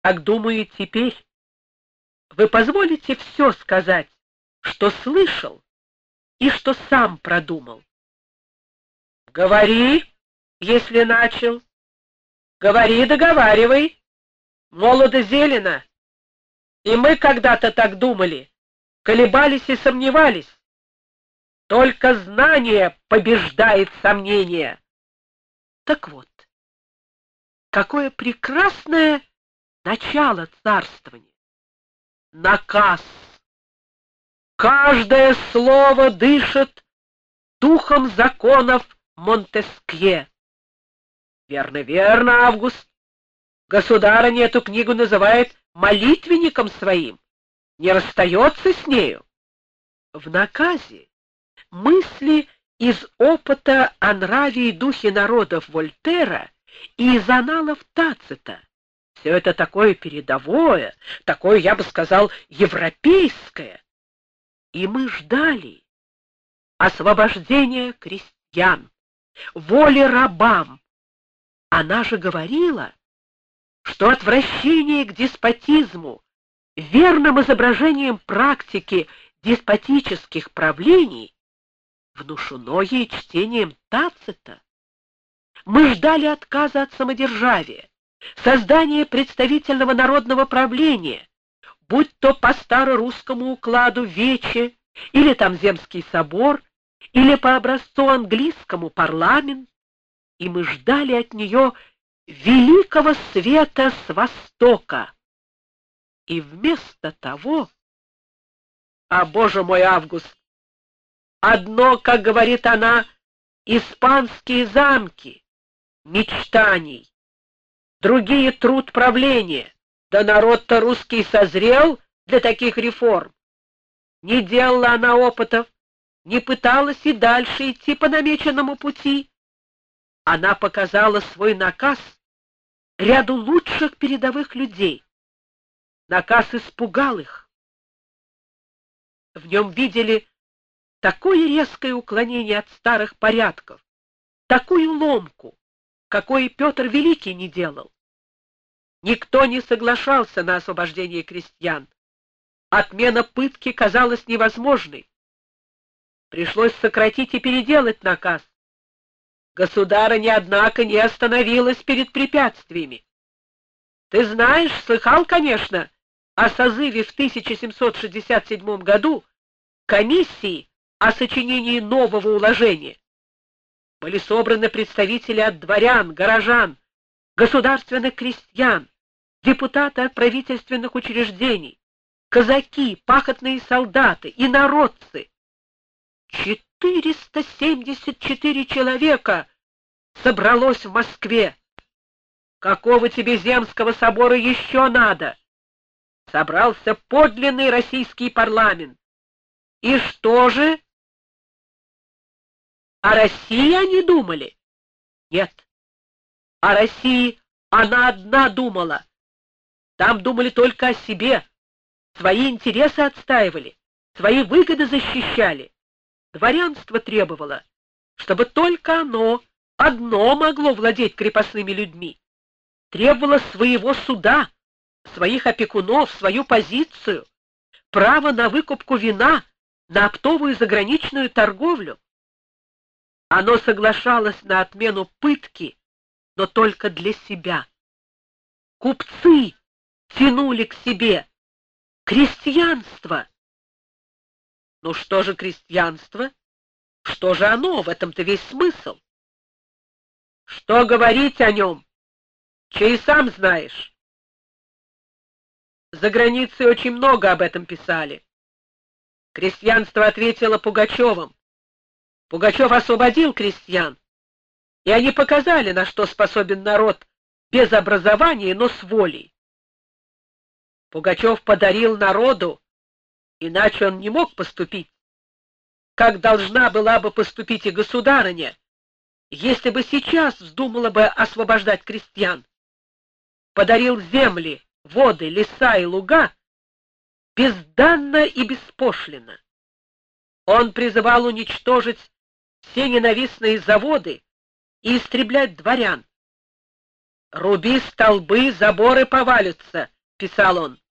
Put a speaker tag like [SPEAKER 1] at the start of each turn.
[SPEAKER 1] Как думаю теперь, вы позволите все сказать, что слышал и что сам продумал. Говори, если начал. Говори, договаривай. Молодо зелено. И мы когда-то так думали, колебались и сомневались. Только знание побеждает сомнение. Так вот, какое прекрасное начало царствования. Наказ. Каждое слово дышит духом законов Монтескье. Верно, верно, Август. Государыня эту книгу называет молитвенником своим, не расстается с нею. В наказе мысли из опыта о нраве и духе народов Вольтера и из аналов Тацита. Все это такое передовое, такое, я бы сказал, европейское. И мы ждали освобождения крестьян, воли рабам. Она же говорила, что отвращение к деспотизму верным изображением практики деспотических правлений внушено ей чтением Тацита. Мы ждали отказа от самодержавия, создания представительного народного правления, будь то по старорусскому укладу Вече, или там Земский собор, или по образцу английскому парламент, и мы ждали от нее великого света с востока. И вместо того, Боже мой, Август, одно, как говорит она, испанские замки, мечтаний, другие труд правления, да народ-то русский созрел для таких реформ. Не делала она опытов, не пыталась и дальше идти по намеченному пути. Она показала свой наказ ряду лучших передовых людей. Наказ испугал их. В нем видели такое резкое уклонение от старых порядков, такую ломку, какой Петр Великий не делал. Никто не соглашался на освобождение крестьян. Отмена пытки казалась невозможной. Пришлось сократить и переделать наказ. Государыня, однако, не остановилась перед препятствиями. Ты знаешь, слыхал, конечно, о созыве в 1767 году комиссии о сочинении нового уложения. Были собраны представители от дворян, горожан, государственных крестьян, депутаты от правительственных учреждений, казаки, пахотные солдаты и народцы. 474 человека собралось в Москве. Какого тебе Земского собора еще надо? Собрался подлинный российский парламент. И что же? О России они думали? Нет. О России она одна думала. Там думали только о себе. Свои интересы отстаивали, свои выгоды защищали. Дворянство требовало, чтобы только оно одно могло владеть крепостными людьми. Требовало своего суда, своих опекунов, свою позицию, право на выкупку вина, на оптовую заграничную торговлю. Оно соглашалось на отмену пытки, но только для себя. Купцы тянули к себе. Крестьянство. Ну что же крестьянство? Что же оно? В этом-то весь смысл. Что говорить о нем? Че и сам знаешь. За границей очень много об этом писали. Крестьянство ответило Пугачевым. Пугачев освободил крестьян, и они показали, на что способен народ без образования, но с волей. Пугачев подарил народу, иначе он не мог поступить, как должна была бы поступить и государыня, если бы сейчас вздумала бы освобождать крестьян. Подарил земли, воды, леса и луга безданно и беспошлино. Он призывал уничтожить все ненавистные заводы и истреблять дворян. «Руби столбы, заборы повалятся», — писал он.